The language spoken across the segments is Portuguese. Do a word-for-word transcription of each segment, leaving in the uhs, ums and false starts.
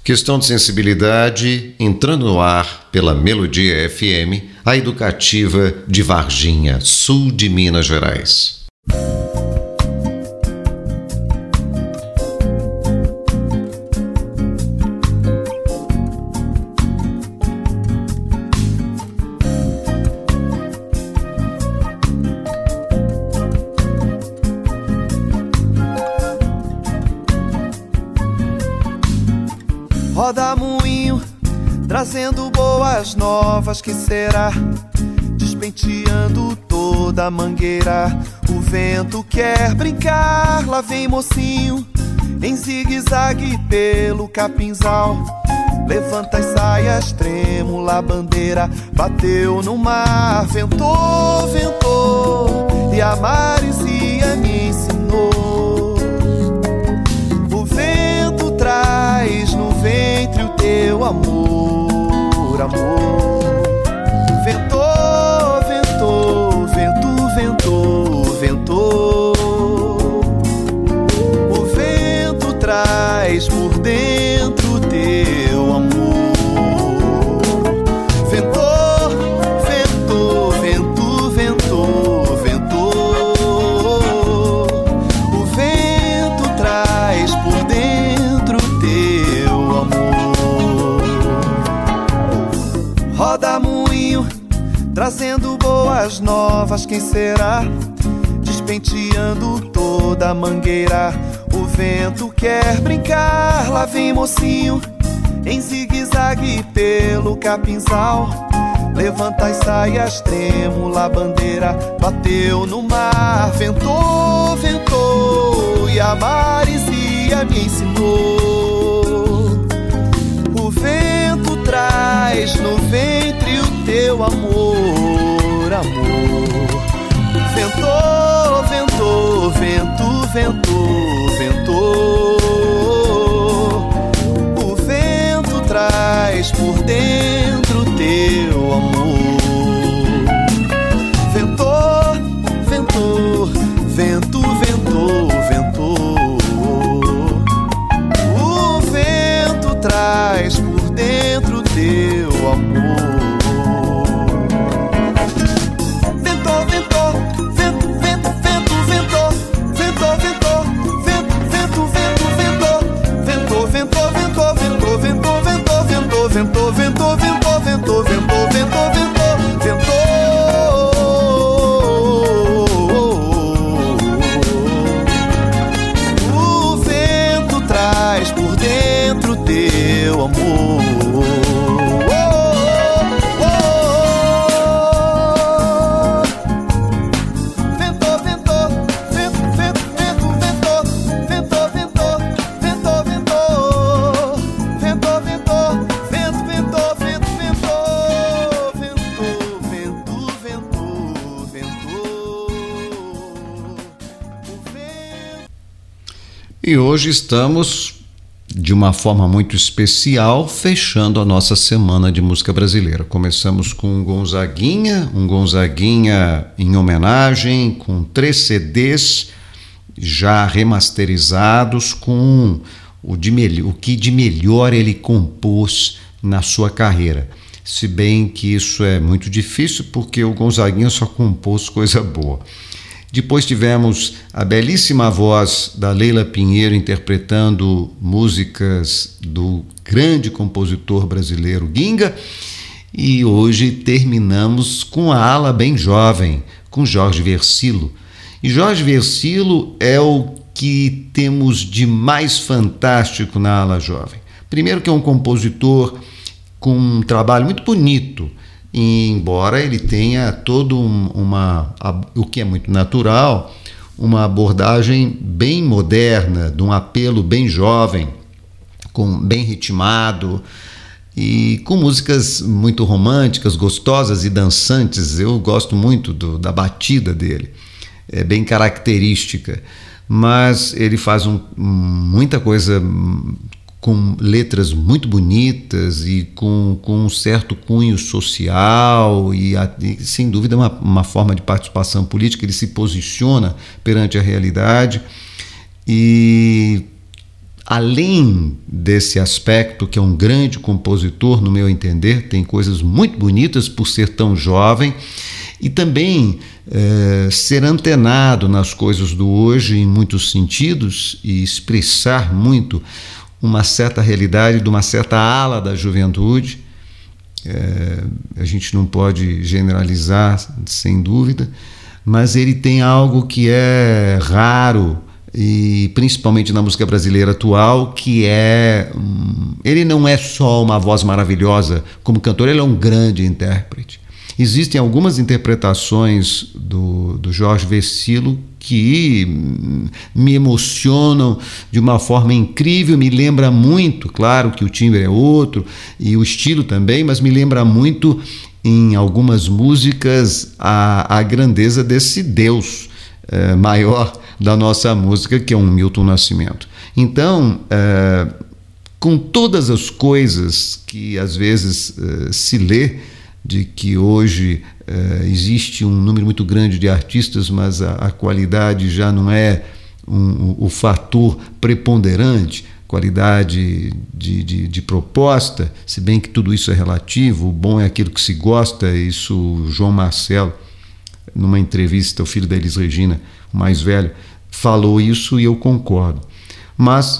Questão de sensibilidade, entrando no ar pela Melodia F M, a educativa de Varginha, sul de Minas Gerais. Roda moinho, trazendo boas novas, que será? Despenteando toda a mangueira. O vento quer brincar, lá vem mocinho, em zigue-zague pelo capinzal. Levanta as saias, trêmula a bandeira, bateu no mar, ventou, ventou, e a maresia me ensinou. O vento traz no ventre o teu amor, amor. Ventou, ventou, vento, ventou, ventou. O vento traz por dentro o teu amor. Ventou, ventou, vento, ventou, ventou. O vento traz por dentro o teu amor. Roda moinho, trazendo boas novas, quem será? Despenteando toda a mangueira. O vento quer brincar, lá vem mocinho, em zigue-zague pelo capinzal. Levanta as saias, trêmula a bandeira, bateu no mar, ventou, ventou, e a maresia me ensinou. O vento traz no ventre o teu amor, amor. Ventou, ventou, vento, ventou, ventou. O vento traz por dentro o teu amor. Ventou, ventou, vento, ventou, ventou. O vento traz por dentro o teu amor. Ventou, ventou, vento, vento, vento, ventou. Ventou, ventou, vento, vento, vento, ventou. Ventou, ventou, ventou, ventou, ventou, ventou, ventou, ventou, ventou, ventou, ventou, ventou, ventou, ventou, ventou. O vento traz por dentro o teu amor. E hoje estamos, de uma forma muito especial, fechando a nossa semana de música brasileira. Começamos com um Gonzaguinha, um Gonzaguinha em homenagem, com três C Ds já remasterizados, com o, de melhor, o que de melhor ele compôs na sua carreira. Se bem que isso é muito difícil, porque o Gonzaguinha só compôs coisa boa. Depois tivemos a belíssima voz da Leila Pinheiro interpretando músicas do grande compositor brasileiro Ginga. E hoje terminamos com a ala bem jovem, com Jorge Versilo. E Jorge Versilo é o que temos de mais fantástico na ala jovem. Primeiro que é um compositor com um trabalho muito bonito, e embora ele tenha todo um, uma, o que é muito natural, uma abordagem bem moderna, de um apelo bem jovem, com, bem ritmado e com músicas muito românticas, gostosas e dançantes. Eu gosto muito do, da batida dele, é bem característica, mas ele faz um, muita coisa com letras muito bonitas e com, com um certo cunho social e, e sem dúvida, uma, uma forma de participação política. Ele se posiciona perante a realidade e além desse aspecto, que é um grande compositor, no meu entender, tem coisas muito bonitas por ser tão jovem, e também é, ser antenado nas coisas do hoje em muitos sentidos e expressar muito uma certa realidade de uma certa ala da juventude. É, a gente não pode generalizar, sem dúvida, mas ele tem algo que é raro, e principalmente na música brasileira atual, que é... Hum, ele não é só uma voz maravilhosa como cantor, ele é um grande intérprete. Existem algumas interpretações do, do Jorge Vercillo que me emocionam de uma forma incrível, me lembra muito, claro que o timbre é outro e o estilo também, mas me lembra muito em algumas músicas a, a grandeza desse Deus é, maior da nossa música, que é um Milton Nascimento. Então, é, com todas as coisas que às vezes é, se lê, de que hoje eh, existe um número muito grande de artistas, mas a, a qualidade já não é um, o, o fator preponderante, qualidade de, de, de proposta, se bem que tudo isso é relativo, o bom é aquilo que se gosta, isso o João Marcelo, numa entrevista, o filho da Elis Regina, o mais velho, falou isso e eu concordo. Mas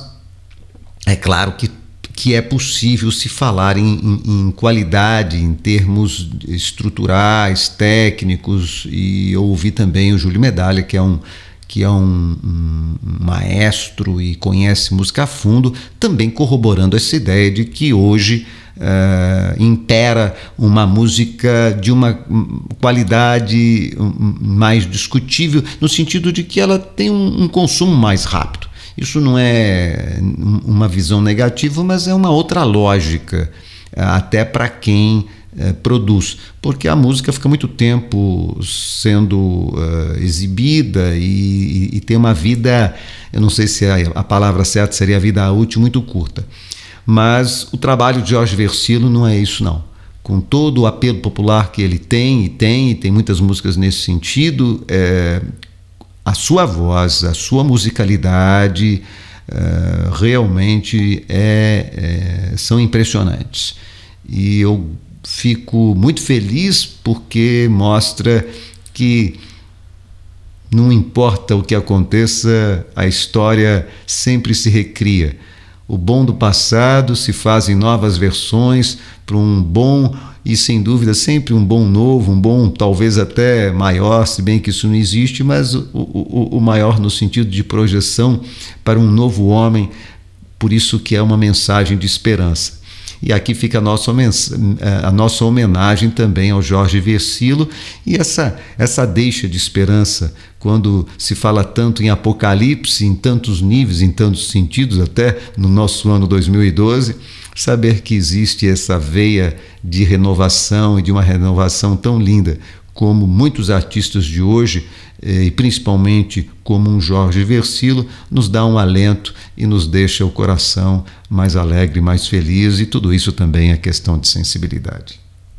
é claro que que é possível se falar em, em, em qualidade, em termos estruturais, técnicos, e eu ouvi também o Júlio Medalha, que é um, que é um, um maestro e conhece música a fundo, também corroborando essa ideia de que hoje uh, impera uma música de uma qualidade mais discutível, no sentido de que ela tem um, um consumo mais rápido. Isso não é uma visão negativa, mas é uma outra lógica, até para quem é, produz, porque a música fica muito tempo sendo uh, exibida e, e tem uma vida, eu não sei se a, a palavra certa seria a vida útil, muito curta. Mas o trabalho de Jorge Vercillo não é isso, não. Com todo o apelo popular que ele tem, e tem, e tem muitas músicas nesse sentido, é, a sua voz, a sua musicalidade uh, realmente é, é, são impressionantes. E eu fico muito feliz porque mostra que não importa o que aconteça, a história sempre se recria. O bom do passado se faz em novas versões para um bom e, sem dúvida, sempre um bom novo, um bom talvez até maior, se bem que isso não existe, mas o, o, o maior no sentido de projeção para um novo homem, por isso que é uma mensagem de esperança. E aqui fica a nossa, a nossa homenagem também ao Jorge Vercillo e essa, essa deixa de esperança, quando se fala tanto em apocalipse, em tantos níveis, em tantos sentidos, até no nosso ano dois mil e doze, saber que existe essa veia de renovação e de uma renovação tão linda como muitos artistas de hoje, e principalmente como um Jorge Vercillo, nos dá um alento e nos deixa o coração mais alegre, mais feliz, e tudo isso também é questão de sensibilidade.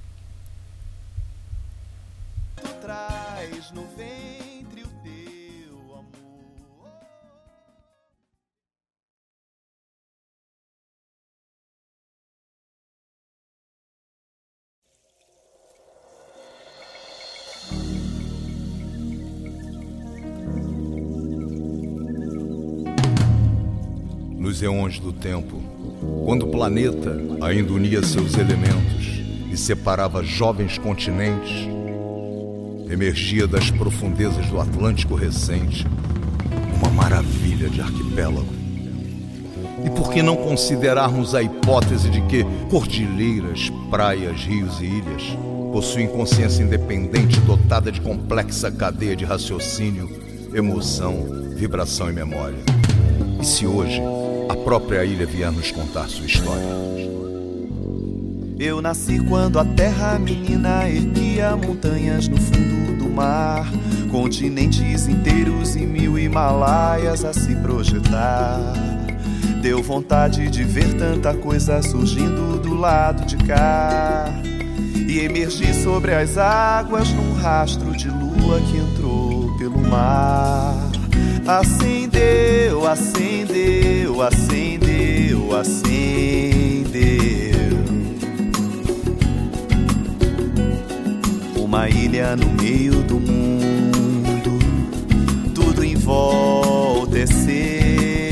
Nos eões do tempo, quando o planeta ainda unia seus elementos e separava jovens continentes, emergia das profundezas do Atlântico recente uma maravilha de arquipélago. E por que não considerarmos a hipótese de que cordilheiras, praias, rios e ilhas possuem consciência independente dotada de complexa cadeia de raciocínio, emoção, vibração e memória? E se hoje a própria ilha vier nos contar sua história? Eu nasci quando a terra menina erguia montanhas no fundo do mar, continentes inteiros e mil Himalaias a se projetar. Deu vontade de ver tanta coisa surgindo do lado de cá e emergir sobre as águas num rastro de lua que entrou pelo mar. Acendeu, acendeu, acendeu acendeu, acendeu. Uma ilha no meio do mundo, tudo em volta é ser.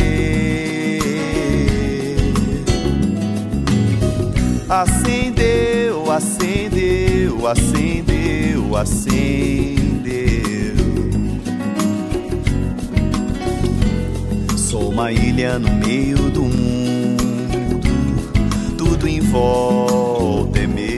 Acendeu, acendeu, acendeu, acendeu. Sou uma ilha no meio do mundo, tudo em volta é meu.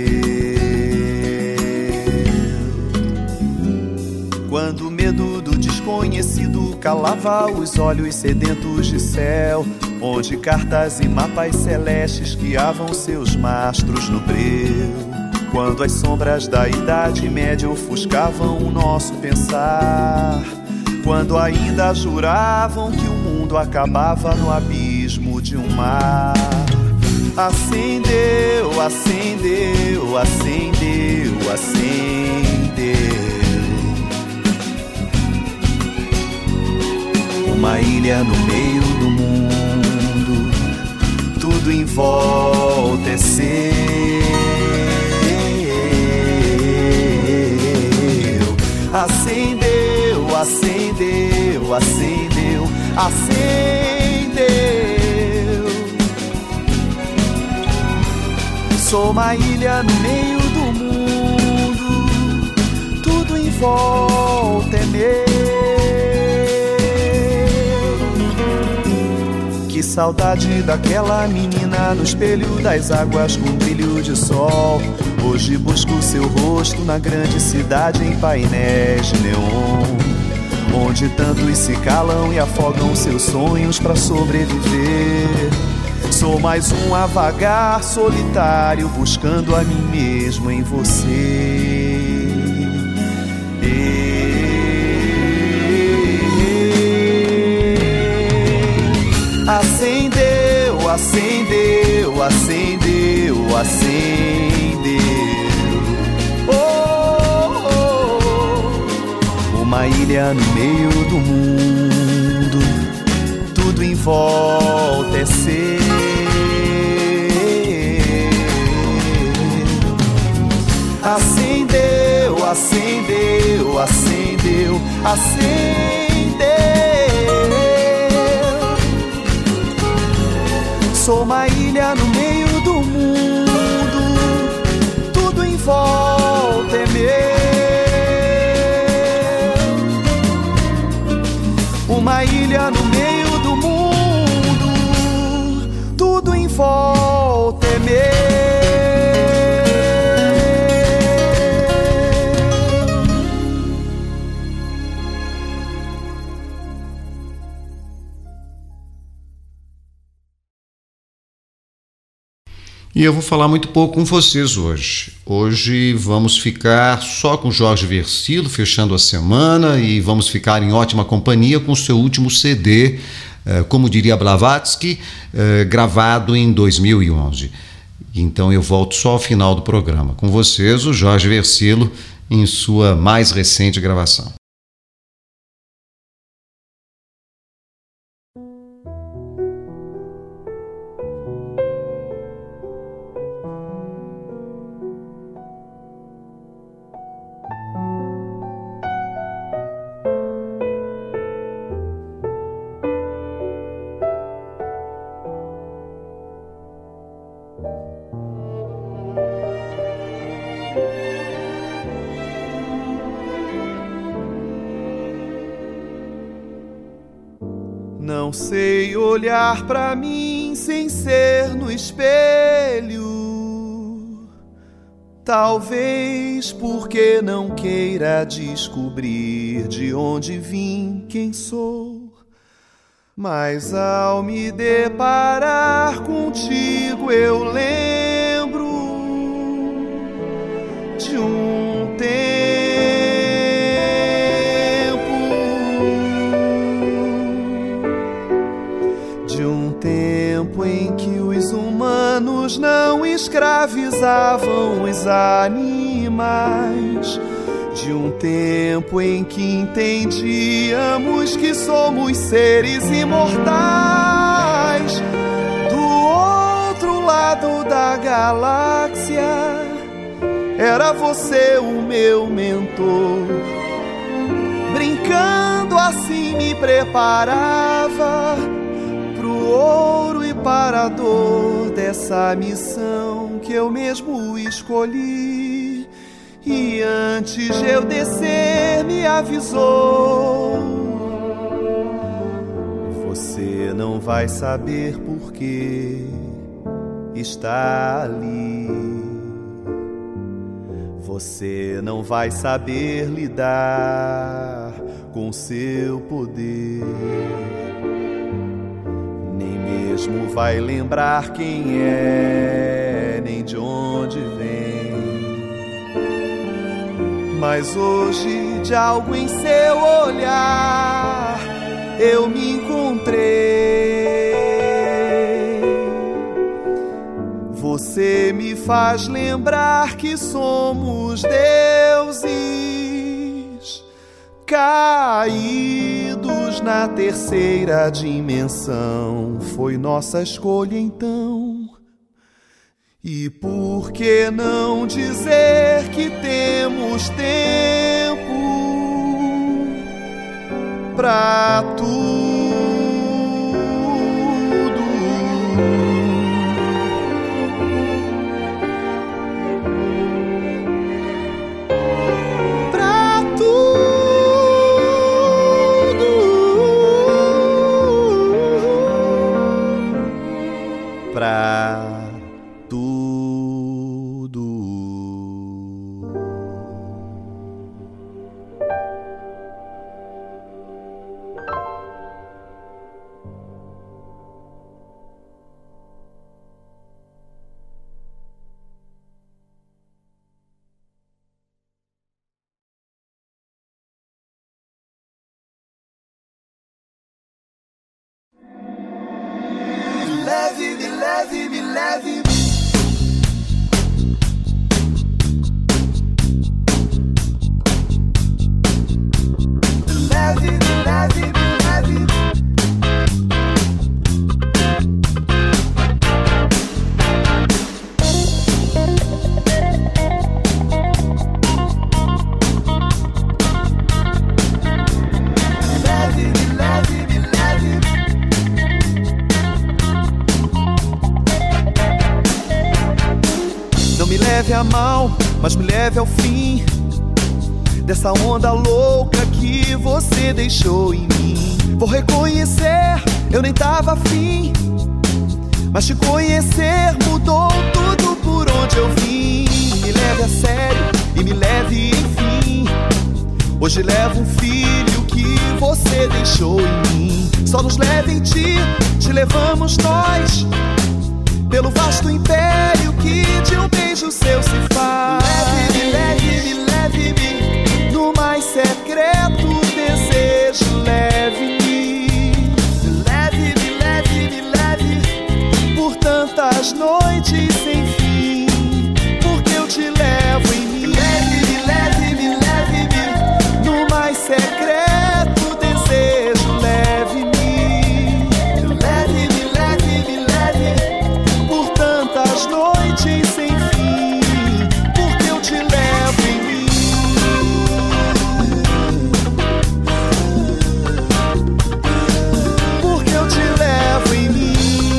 Quando o medo do desconhecido calava os olhos sedentos de céu, onde cartas e mapas celestes guiavam seus mastros no breu. Quando as sombras da Idade Média ofuscavam o nosso pensar, quando ainda juravam que o mundo acabava no abismo de um mar. Acendeu, acendeu, acendeu, acendeu. Uma ilha no meio do mundo, tudo em volta é seu. Acendeu, acendeu, acendeu, acendeu. Sou uma ilha no meio do mundo, tudo em volta é meu. Que saudade daquela menina no espelho das águas com brilho de sol. Hoje busco seu rosto na grande cidade em painéis de neon, onde tantos se calam e afogam seus sonhos pra sobreviver. Sou mais um a vagar solitário, buscando a mim mesmo em você. Acendeu, acendeu, acendeu, acendeu. Oh, oh, oh. Uma ilha no meio do mundo, tudo em volta é seu. Acendeu, acendeu, acendeu, acendeu. Sou uma ilha no meio do mundo, tudo em volta é meu. Uma ilha no meio do mundo, tudo em volta é meu. E eu vou falar muito pouco com vocês hoje. Hoje vamos ficar só com Jorge Versilo, fechando a semana, e vamos ficar em ótima companhia com o seu último C D, como diria Blavatsky, gravado em dois mil e onze. Então eu volto só ao final do programa. Com vocês, o Jorge Versilo, em sua mais recente gravação. Não sei olhar pra mim sem ser no espelho. Talvez porque não queira descobrir de onde vim, quem sou. Mas ao me deparar contigo eu lembro de um tempo, de um tempo em que os humanos não escravizavam os animais, de um tempo em que entendíamos que somos seres imortais, do lado da galáxia, era você o meu mentor. Brincando assim me preparava pro ouro e para a dor dessa missão que eu mesmo escolhi. E antes de eu descer me avisou: você não vai saber por que está ali. Você não vai saber lidar com seu poder, nem mesmo vai lembrar quem é, nem de onde vem. Mas hoje, de algo em seu olhar, eu me encontrei. Você me faz lembrar que somos deuses caídos na terceira dimensão. Foi nossa escolha então. E por que não dizer que temos tempo pra tudo? Pra tudo. Leve-me, leve-me, leve-me. Leve-me, leve-me, leve-me. Não me leve a mal, mas me leve ao fim dessa onda louca que você deixou em mim. Vou reconhecer, eu nem tava afim, mas te conhecer mudou tudo por onde eu vim. Me leve a sério e me leve enfim. Hoje levo um filho que você deixou em mim. Só nos leve em ti, te levamos nós, pelo vasto império que de um beijo seu se faz. Leve-me, leve-me, leve-me no mais secreto desejo. Leve-me, leve-me, leve-me, leve por tantas noites sem fim, porque eu te levo em mim. Leve-me, leve-me, leve-me no mais secreto desejo. Leve-me, leve-me, leve-me, leve por tantas noites sem fim, porque eu te levo em mim. Porque eu te levo em mim.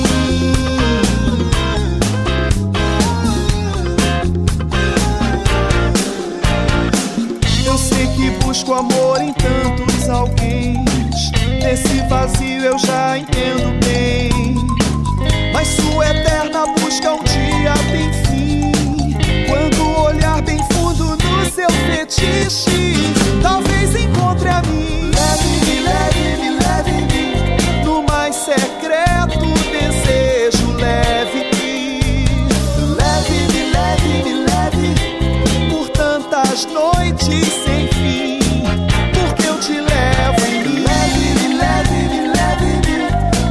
Eu sei que busco amor em tantos alguém. Nesse vazio eu já entendo bem, mas sua eterna busca um dia tem fim. Quando olhar bem fundo no seu fetiche, talvez encontre a mim. Leve-me, leve-me, leve-me no mais secreto desejo. Leve-me, leve-me, leve-me, leve por tantas noites sem fim, porque eu te levo em mim. Leve-me, leve-me, leve-me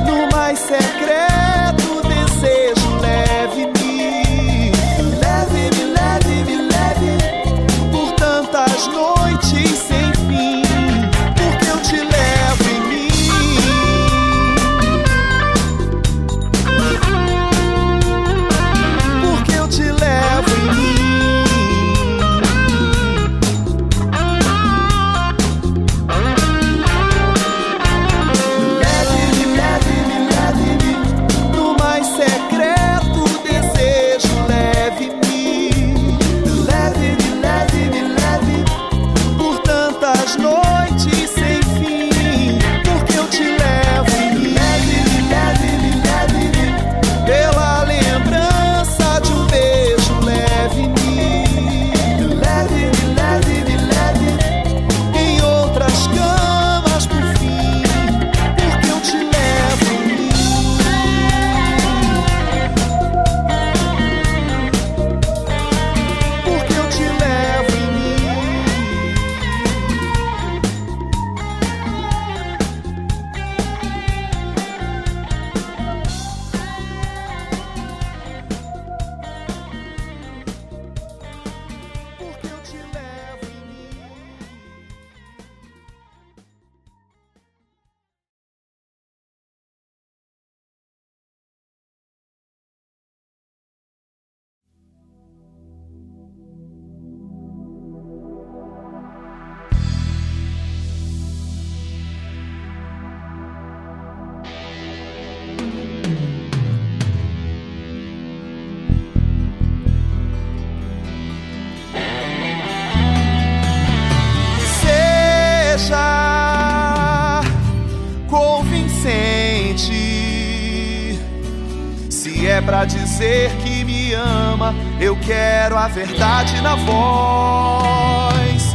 é pra dizer que me ama, eu quero a verdade na voz.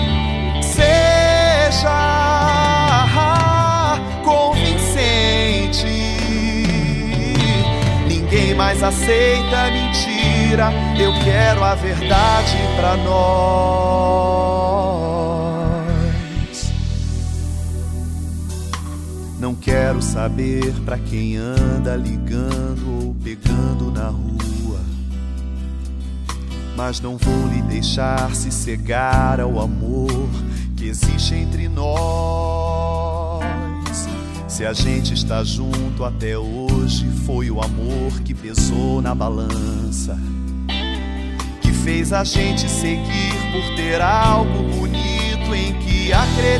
Seja convincente, ninguém mais aceita mentira, eu quero a verdade pra nós. Não quero saber pra quem anda ligando ou pegando na rua, mas não vou lhe deixar se cegar ao amor que existe entre nós. Se a gente está junto até hoje, foi o amor que pesou na balança, que fez a gente seguir por ter algo bonito em que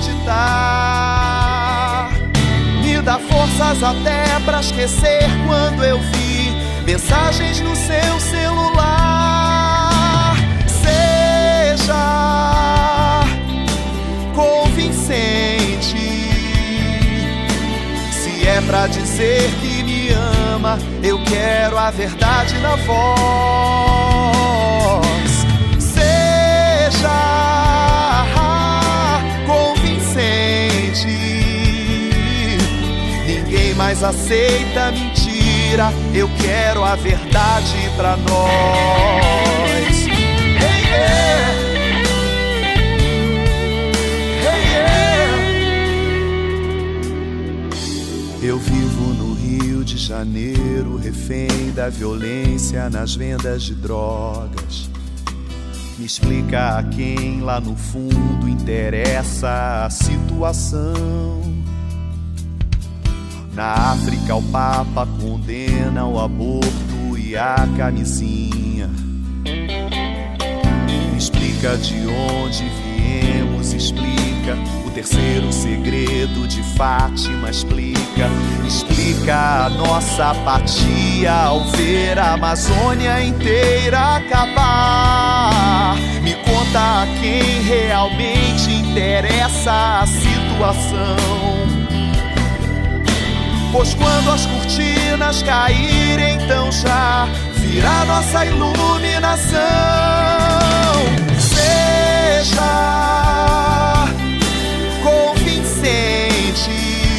acreditar. Me dá forças até pra esquecer quando eu vi mensagens no seu celular. Seja convincente, se é pra dizer que me ama, eu quero a verdade na voz. Seja convincente, ninguém mais aceita mentira, eu quero a verdade pra nós. Hey, yeah. Hey, yeah. Eu vivo no Rio de Janeiro, refém da violência nas vendas de drogas. Me explica a quem lá no fundo interessa a situação. Na África o Papa condena o aborto e a camisinha. Me explica de onde viemos, explica o terceiro segredo de Fátima, explica, explica a nossa apatia ao ver a Amazônia inteira acabar. Me conta a quem realmente interessa a situação, pois quando as cortinas caírem, então já virá nossa iluminação. Seja convincente,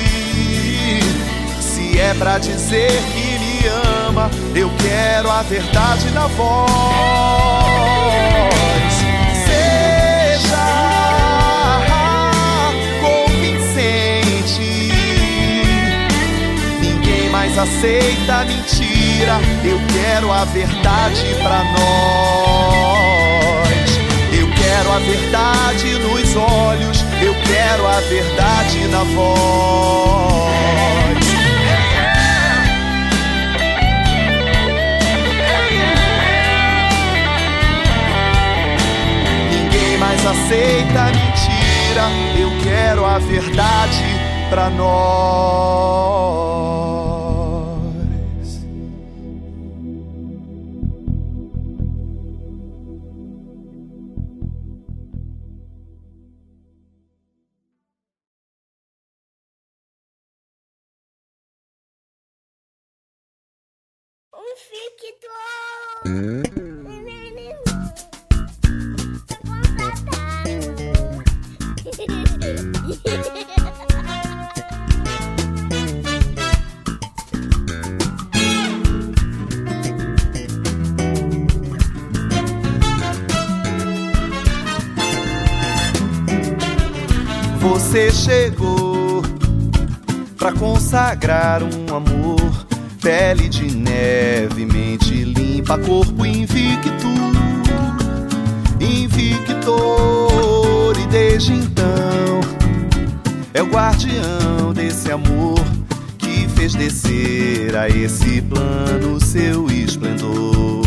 se é pra dizer que me ama, eu quero a verdade na voz. Seja mais aceita mentira, eu quero a verdade pra nós. Eu quero a verdade nos olhos, eu quero a verdade na voz. Ninguém mais aceita mentira, eu quero a verdade pra nós. Um ficto. Você chegou pra consagrar um amor, pele de neve, mente limpa, corpo invicto, invictor. E desde então é o guardião desse amor que fez descer a esse plano seu esplendor.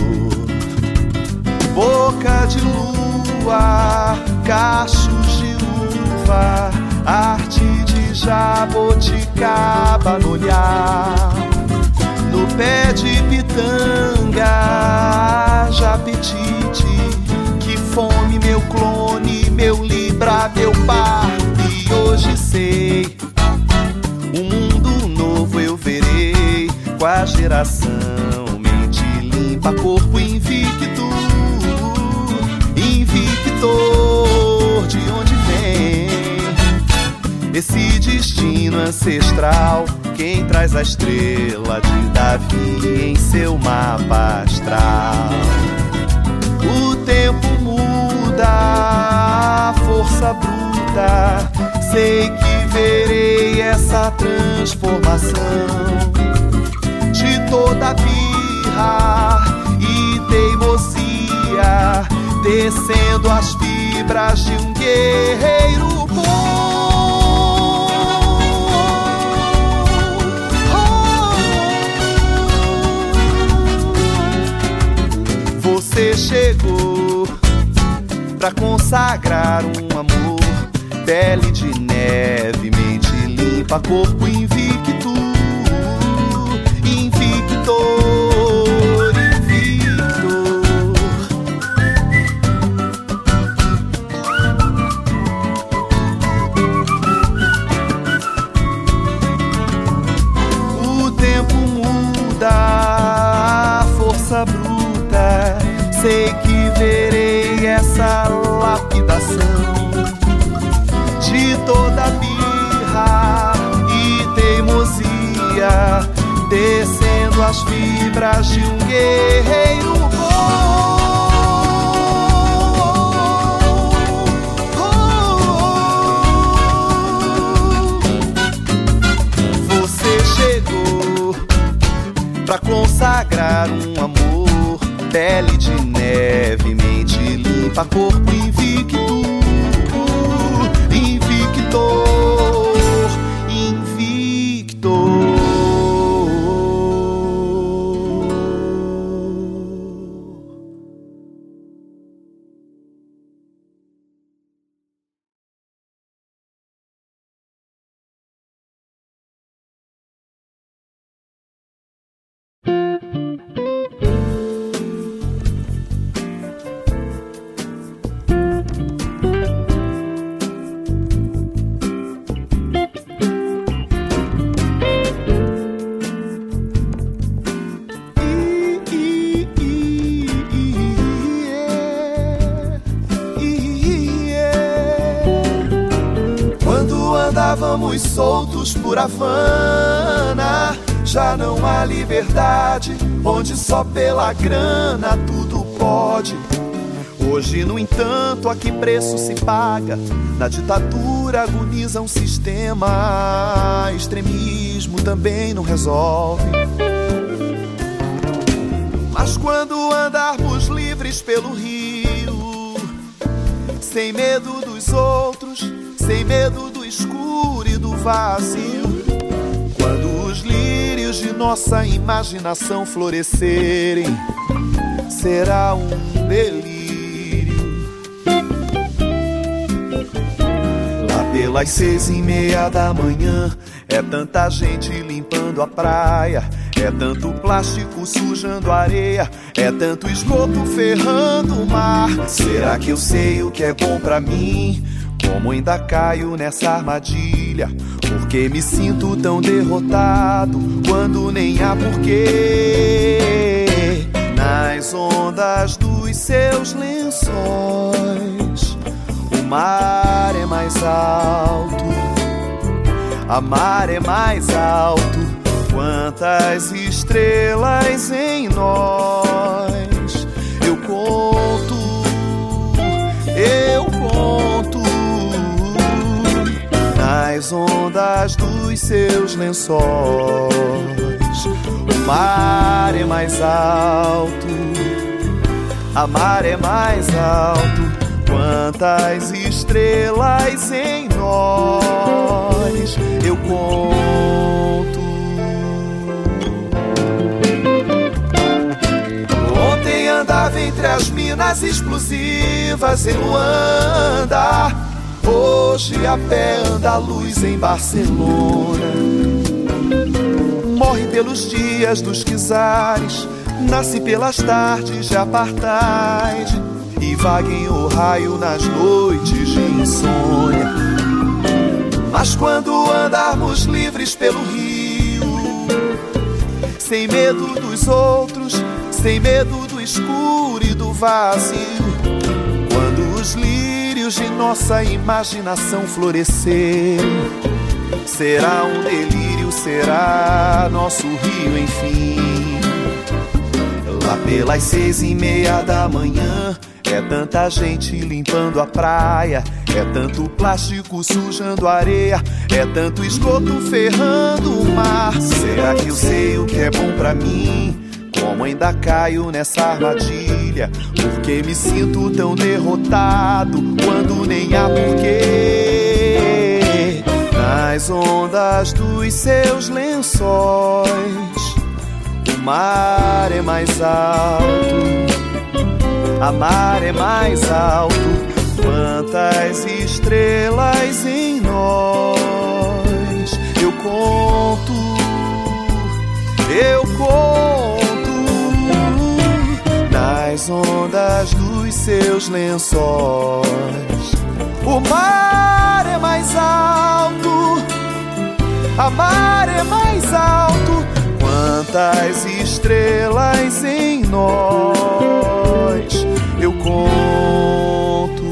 Boca de lua, cachos de uva, arte de jaboticaba no olhar, no pé de pitanga, já apetite, que fome, meu clone, meu libra, meu par. E hoje sei, um mundo novo eu verei com a geração invicto, invictor, de onde vem esse destino ancestral? Quem traz a estrela de Davi em seu mapa astral? O tempo muda, a força bruta, sei que verei essa transformação de toda birra e teimosia, descendo as fibras de um guerreiro bom. Você chegou pra consagrar um amor, pele de neve, mente limpa, corpo invicto, invictor, invictor. O tempo muda, a força bruta, sei que verei essa lapidação de toda birra e teimosia, descendo as fibras de um guerreiro bom. Você chegou pra consagrar um amor, pele de neve, mente limpa, corpo invicto, invictor, invictor. Andávamos soltos por Havana, já não há liberdade, onde só pela grana tudo pode. Hoje, no entanto, a que preço se paga? Na ditadura agoniza um sistema, extremismo também não resolve. Mas quando andarmos livres pelo rio, sem medo dos outros, sem medo do escuro e do vazio, quando os lírios de nossa imaginação florescerem, será um delírio. Lá pelas seis e meia da manhã, é tanta gente limpando a praia, é tanto plástico sujando a areia, é tanto esgoto ferrando o mar. Será que eu sei o que é bom pra mim? Como ainda caio nessa armadilha? Porque me sinto tão derrotado quando nem há porquê. Nas ondas dos seus lençóis, o mar é mais alto, a mar é mais alto. Quantas estrelas em nós, eu conto, eu conto. Nas ondas dos seus lençóis, o mar é mais alto, a mar é mais alto. Quantas estrelas em nós, eu conto. Ontem andava entre as minas explosivas em Luanda, hoje a pé anda a luz em Barcelona. Morre pelos dias dos czares, nasce pelas tardes de apartheid e vaga em Ohio nas noites de insônia. Mas quando andarmos livres pelo rio, sem medo dos outros, sem medo do escuro e do vazio, quando os lírios de nossa imaginação florescerem, será um delírio, será nosso rio, enfim. Lá pelas seis e meia da manhã, é tanta gente limpando a praia, é tanto plástico sujando a areia, é tanto esgoto ferrando o mar. Será que eu sei o que é bom pra mim? Como ainda caio nessa armadilha? Porque me sinto tão derrotado quando nem há porquê. Nas ondas dos seus lençóis, o mar é mais alto, a mar é mais alto. Quantas estrelas em nós eu conto, eu conto. Nas ondas dos seus lençóis, o mar é mais alto, a mar é mais alto. Quantas estrelas em nós eu conto.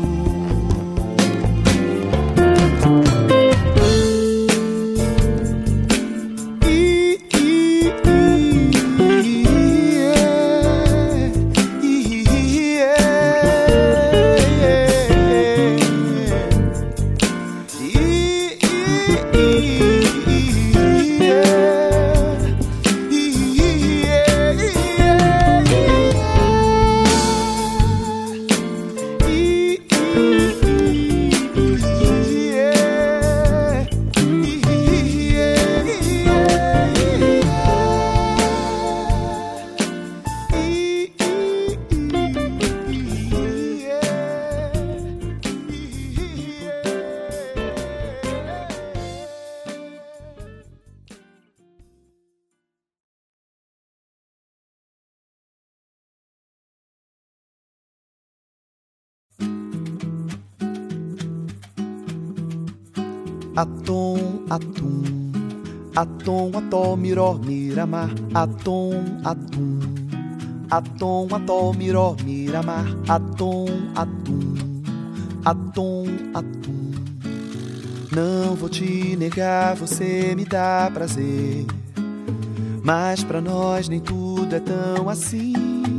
Atom, atum, atom, atol, miró, miramar. Atom, atum, atom, atol, miró, miramar. Atom, atum, atom, atum. Não vou te negar, você me dá prazer, mas pra nós nem tudo é tão assim.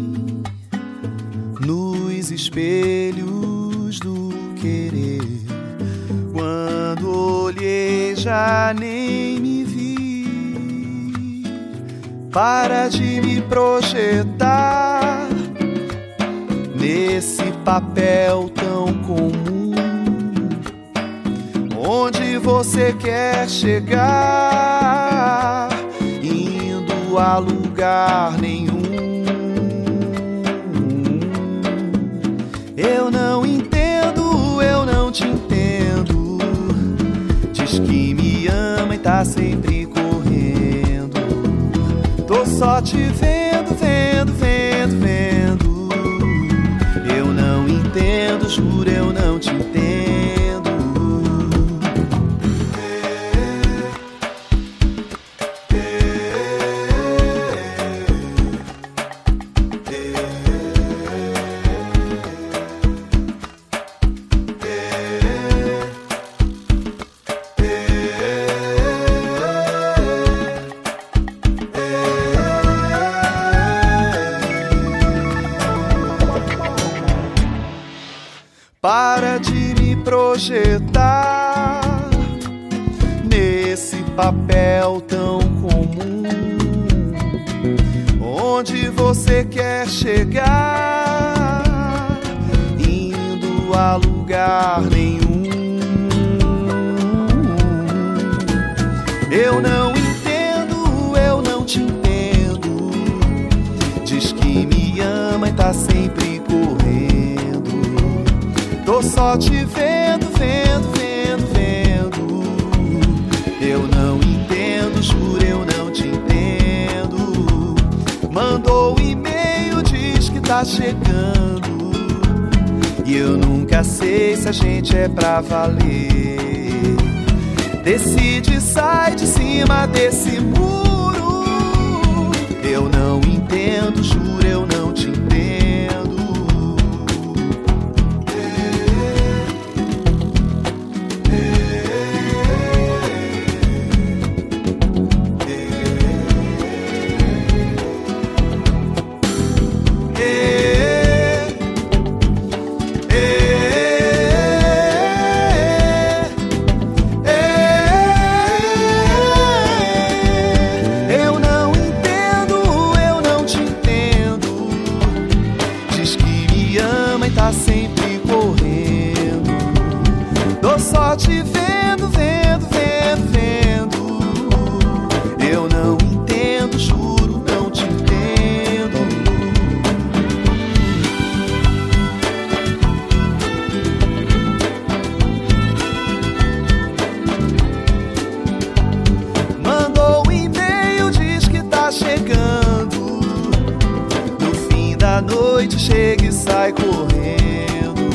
Nos espelhos do querer, quando olhei já nem me vi. Para de me projetar nesse papel tão comum, onde você quer chegar, indo a lugar nenhum. Eu não entendo, eu não te entendo. Diz que me ama e tá sempre correndo. Tô só te vendo, vendo, vendo, vendo. Eu não entendo, juro, eu não te entendo. Para de me projetar nesse papel tão comum, onde você quer chegar, indo a lugar nenhum. Eu não entendo, eu não te entendo. Diz que me ama e tá sempre correndo. Tô só te vendo, vendo, vendo, vendo. Eu não entendo, juro, eu não te entendo. Mandou um e-mail, diz que tá chegando, e eu nunca sei se a gente é pra valer. Decide, sai de cima desse muro. Eu não entendo, juro, eu não te entendo. Chega e sai correndo.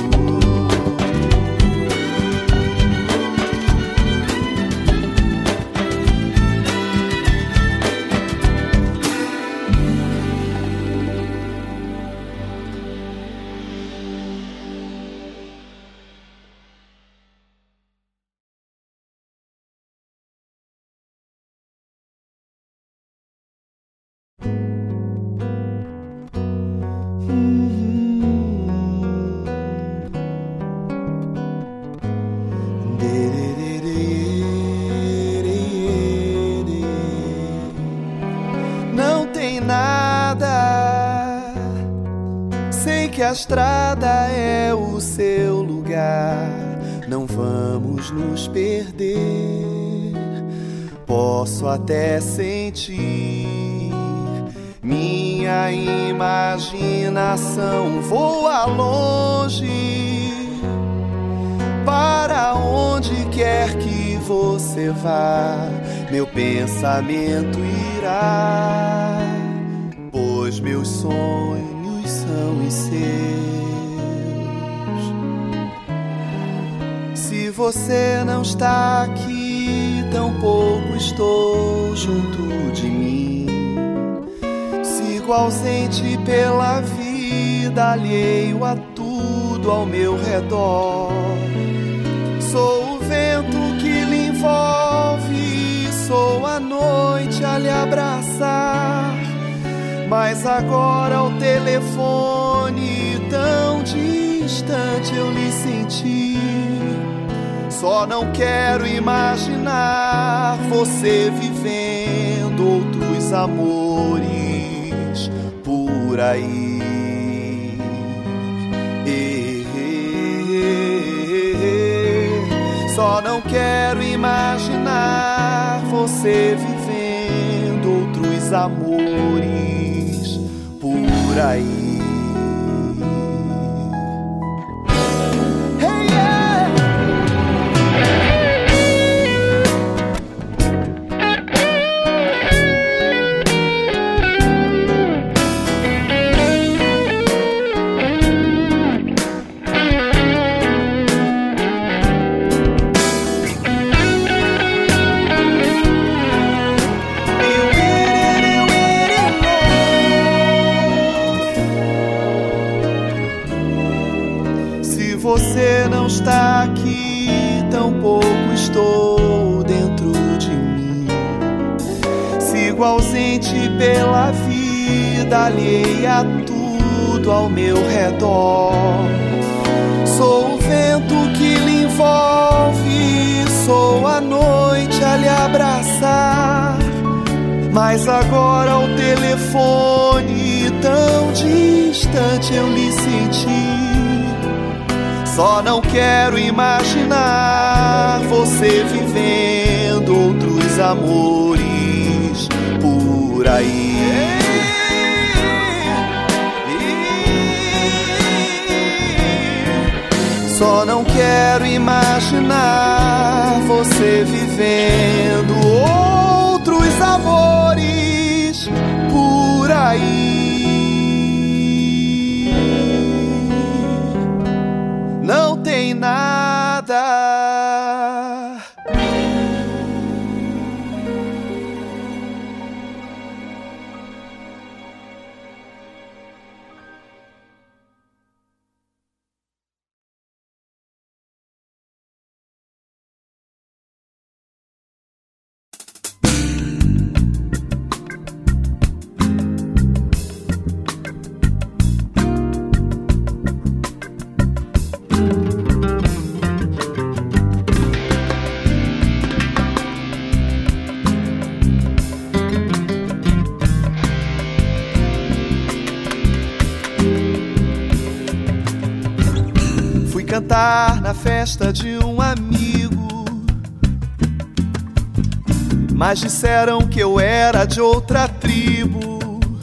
A estrada é o seu lugar, não vamos nos perder. Posso até sentir minha imaginação voa longe, para onde quer que você vá, meu pensamento irá, pois meus sonhos são os seus. Se você não está aqui, tampouco estou junto de mim. Sigo ausente pela vida, alheio a tudo ao meu redor. Sou o vento que lhe envolve, sou a noite a lhe abraçar. Mas agora ao telefone, tão distante eu lhe senti. Só não quero imaginar você vivendo outros amores por aí. Só não quero imaginar você vivendo outros amores por aí. Hey, yeah! Você não está aqui, tampouco estou dentro de mim. Sigo ausente pela vida, alheia a tudo ao meu redor. Sou o vento que lhe envolve, sou a noite a lhe abraçar. Mas agora ao telefone, tão distante eu lhe senti. Só não quero imaginar você vivendo outros amores por aí. Só não quero imaginar você vivendo outros amores por aí. Não tem nada. cantar na festa de um amigo, mas disseram que eu era de outra tribo.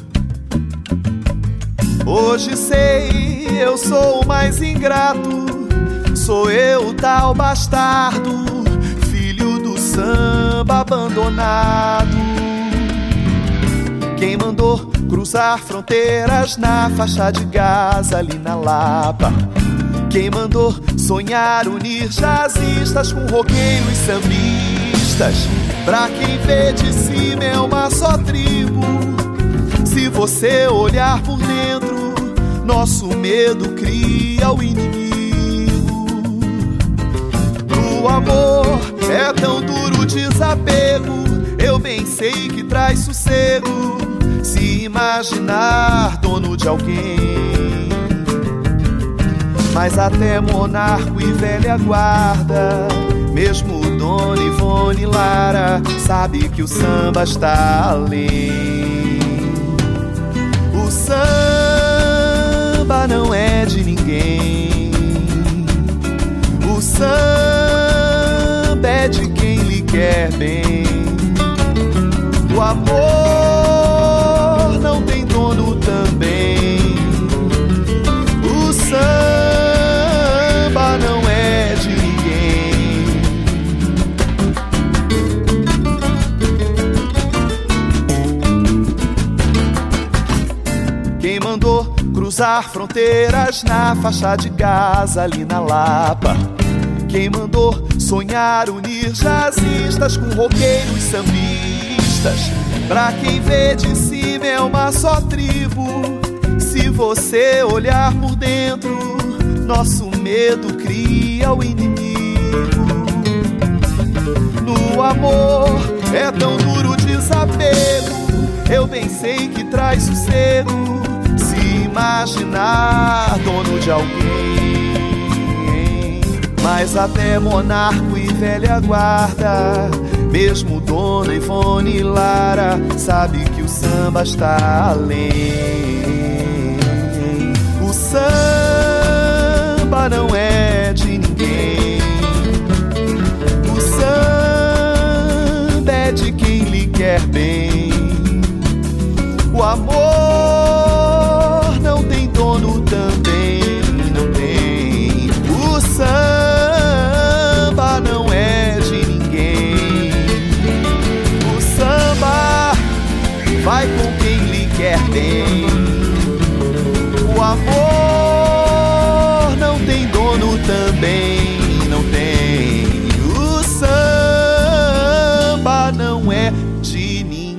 Hoje sei, eu sou o mais ingrato, sou eu o tal bastardo, filho do samba abandonado. Quem mandou cruzar fronteiras na faixa de Gaza ali na Lapa? Quem mandou sonhar unir jazzistas com roqueiros e sambistas? Pra quem vê de cima é uma só tribo. Se você olhar por dentro, nosso medo cria o inimigo. O amor é tão duro o desapego, eu bem sei que traz sossego se imaginar dono de alguém. Mas até monarco e velha guarda, mesmo Dona Ivone Lara, sabe que o samba está além. O samba não é de ninguém, o samba é de quem lhe quer bem. O amor não tem dono também, o samba não é de ninguém. Quem mandou cruzar fronteiras na faixa de Gaza ali na Lapa? Quem mandou sonhar unir jazzistas com roqueiros e sambistas? Pra quem vê de cima é uma só tribo. Se você olhar por dentro, nosso medo cria o inimigo. No amor é tão duro o desapego, eu bem sei que traz sossego se imaginar dono de alguém. Mas até monarco e velha guarda, mesmo Dona Ivone Lara, sabe que o samba está além. O samba não é de ninguém, o samba é de quem lhe quer bem. O amor não tem dono também, não tem. O samba não é de ninguém, o samba vai com quem lhe quer bem. O amor não tem dono também, não tem. O samba não é de ninguém.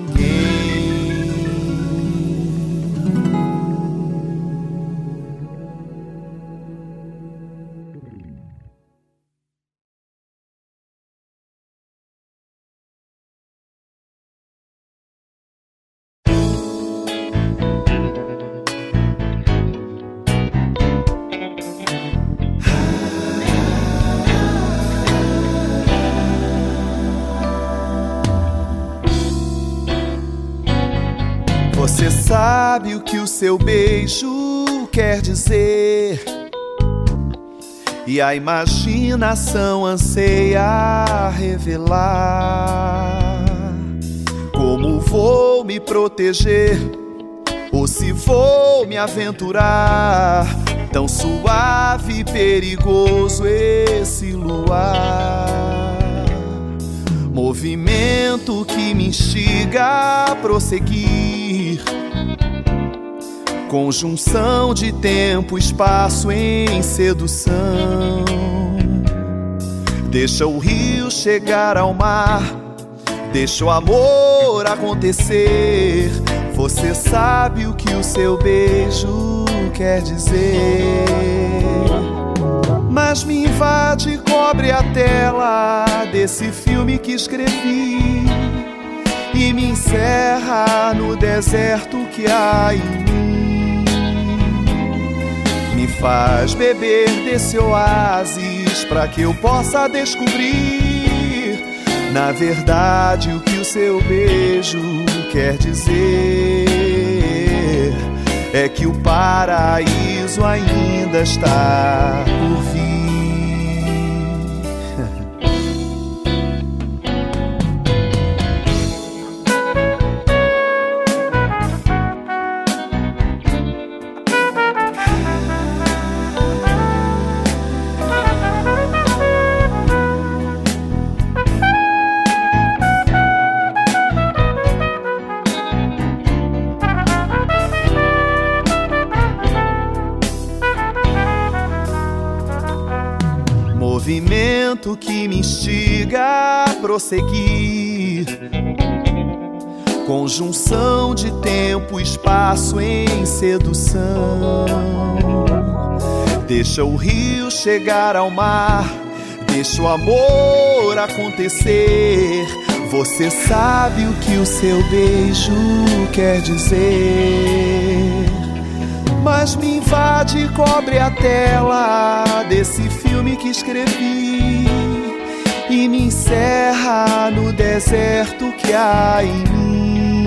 Você sabe o que o seu beijo quer dizer, e a imaginação anseia revelar. Como vou me proteger, ou se vou me aventurar, tão suave e perigoso esse luar. Movimento que me instiga a prosseguir, conjunção de tempo e espaço em sedução. Deixa o rio chegar ao mar, deixa o amor acontecer. Você sabe o que o seu beijo quer dizer, mas me invade e cobre a tela desse filme que escrevi e me encerra no deserto que há em mim. Me faz beber desse oásis pra que eu possa descobrir, na verdade, o que o seu beijo quer dizer. é que o paraíso ainda está por vir. Movimento que me instiga a prosseguir, conjunção de tempo e espaço em sedução. Deixa o rio chegar ao mar, deixa o amor acontecer. Você sabe o que o seu beijo quer dizer, mas me invade e cobre a tela desse filme que escrevi e me encerra no deserto que há em mim.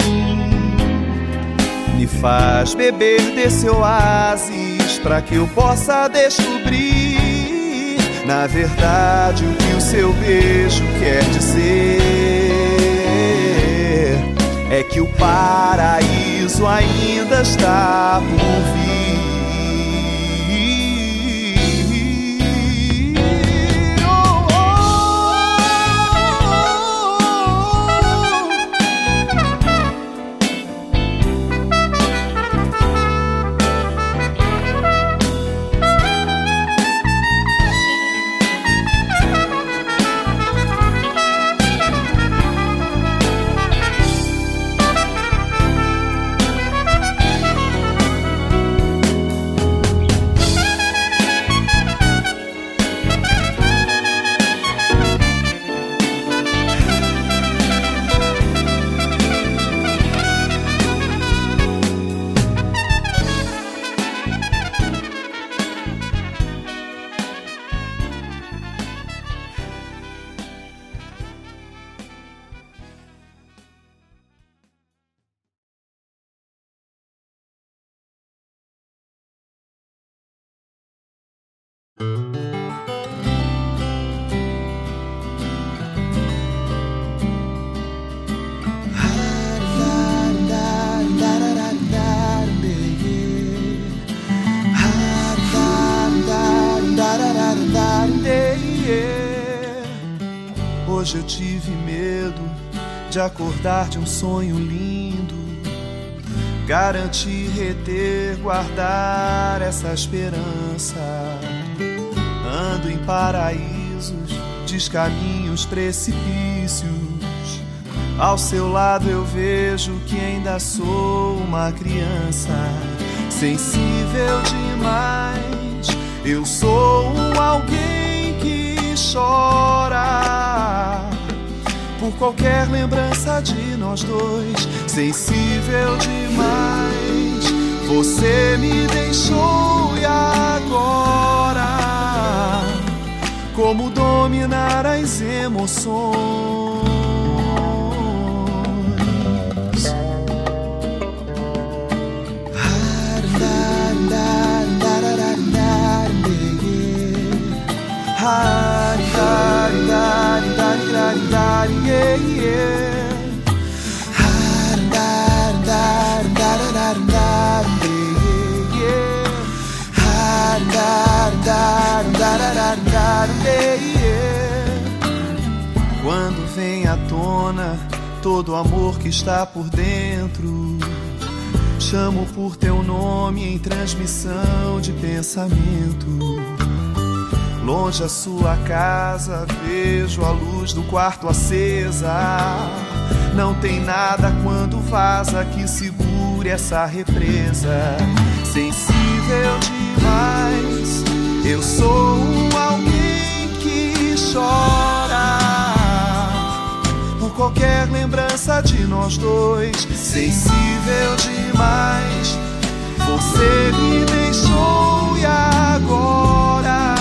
Me faz beber desse oásis pra que eu possa descobrir, na verdade, o que o seu beijo quer dizer é que o paraíso ainda está por vir. Hoje eu tive medo de acordar de um sonho lindo, garantir, reter, guardar essa esperança. Ando em paraísos, descaminhos, precipícios. Ao seu lado eu vejo que ainda sou uma criança, sensível demais. Eu sou um alguém que chora por qualquer lembrança de nós dois, sensível demais. Você me deixou e agora, como dominar as emoções? Quando vem à tona todo o amor que está por dentro, chamo por teu nome em transmissão de pensamento. Longe a sua casa, vejo a luz do quarto acesa. Não tem nada quando vaza que segure essa represa. Sensível demais, eu sou um alguém que chora por qualquer lembrança de nós dois. Sensível demais, você me deixou e agora,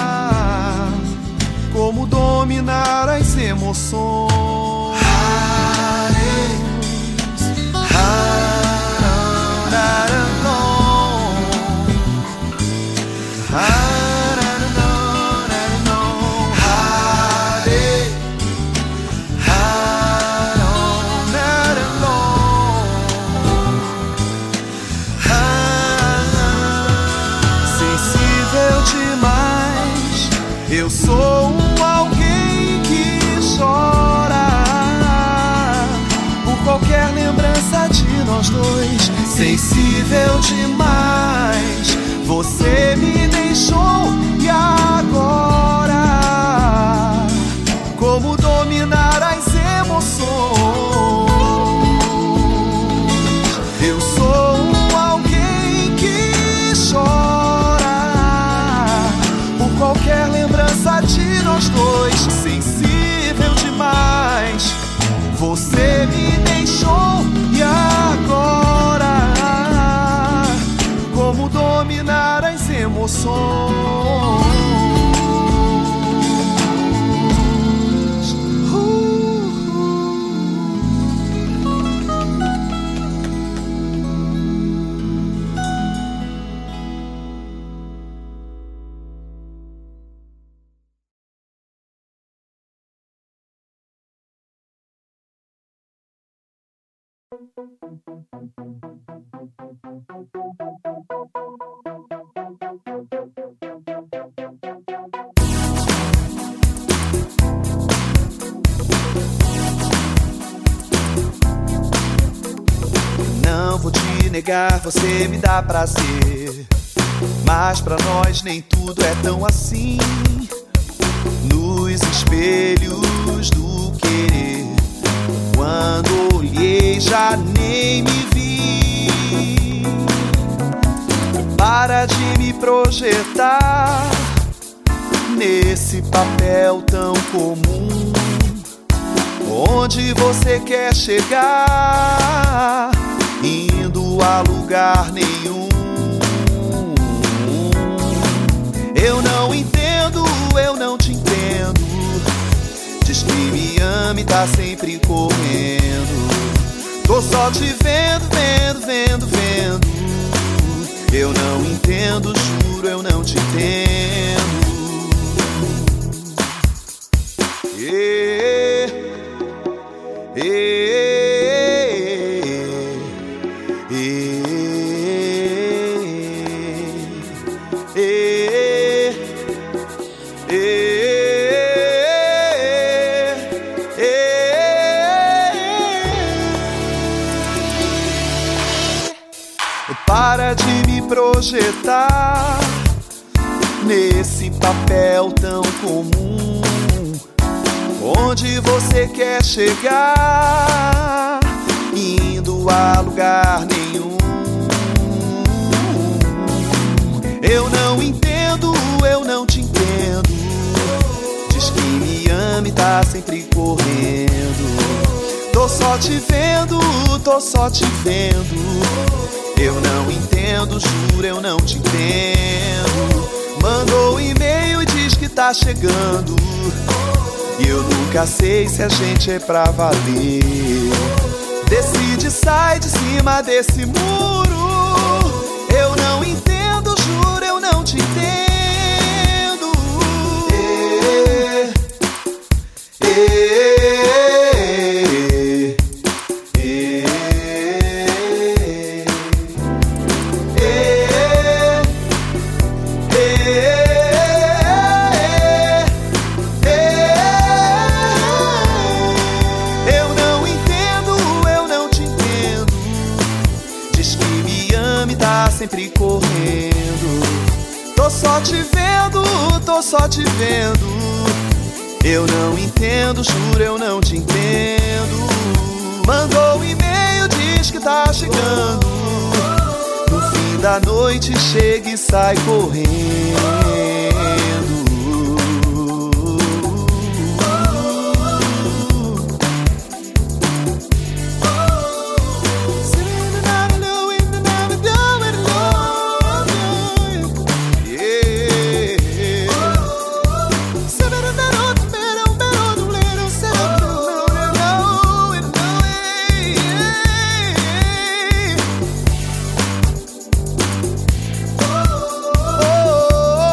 como dominar as emoções? Hares, Eu sou um alguém que chora por qualquer lembrança de nós dois. Sensível demais, você me deixou. E agora, como dominar as emoções? Eu sou um alguém que chora por qualquer lembrança de nós dois. Sensível demais, você me deixou. E agora, como dominar as emoções? Não vou te negar, você me dá prazer, mas pra nós nem tudo é tão assim. Nos espelhos do querer, quando olhei já nem me vi. Para de me projetar nesse papel tão comum, onde você quer chegar, indo a lugar nenhum. Eu não entendo, eu não te entendo. Diz que me ama e tá sempre correndo. Tô só te vendo, vendo, vendo, vendo. Eu não entendo, juro, eu não te entendo. Yeah, yeah. Para de me projetar nesse papel tão comum, onde você quer chegar, indo a lugar nenhum. Eu não entendo, eu não te entendo. Diz que me ama e tá sempre correndo. Tô só te vendo, tô só te vendo. Eu não entendo, juro, eu não te entendo. Mandou um e-mail e diz que tá chegando, e eu nunca sei se a gente é pra valer. Decide, sai de cima desse muro. Eu não entendo, juro, eu não te entendo. É, é. Sempre correndo. Tô só te vendo, tô só te vendo. Eu não entendo, juro, eu não te entendo. Mandou um e-mail, diz que tá chegando. No fim da noite chega e sai correndo. Oh,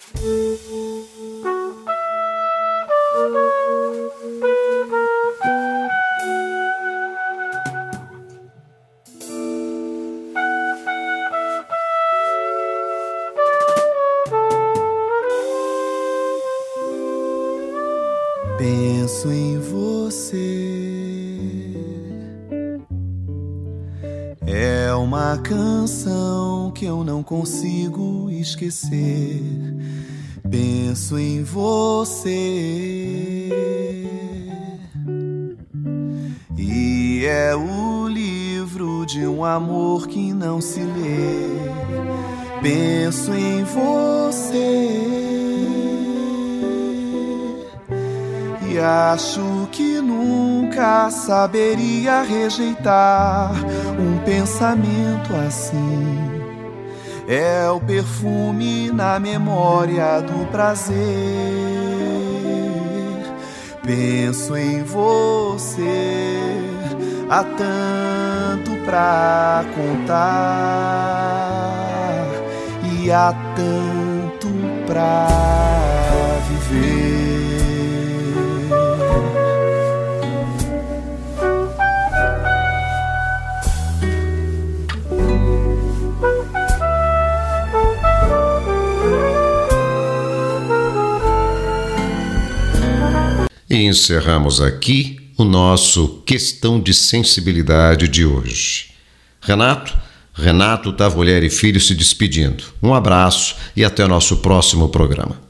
Penso em você, é uma canção que eu não consigo esquecer. Penso em você, e é o livro de um amor que não se lê. Penso em você, e acho que nunca saberia rejeitar um pensamento assim. É o perfume na memória do prazer. Penso em você, há tanto pra contar e há tanto pra viver. E encerramos aqui o nosso Questão de Sensibilidade de hoje. Renato, Renato Tavolere Filho se despedindo. Um abraço e até o nosso próximo programa.